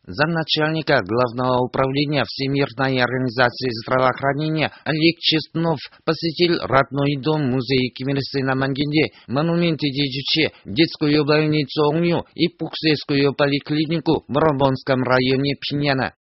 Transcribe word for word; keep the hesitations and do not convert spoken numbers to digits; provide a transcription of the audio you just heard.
Замначальника Главного управления Всемирной организации здравоохранения Олег Честнов посетил родной дом музея Ким Ир Сена Мангенде, монументы Дежуче, детскую больницу Оңю и Пуксейскую поликлинику в Ромбонском районе Пиняна.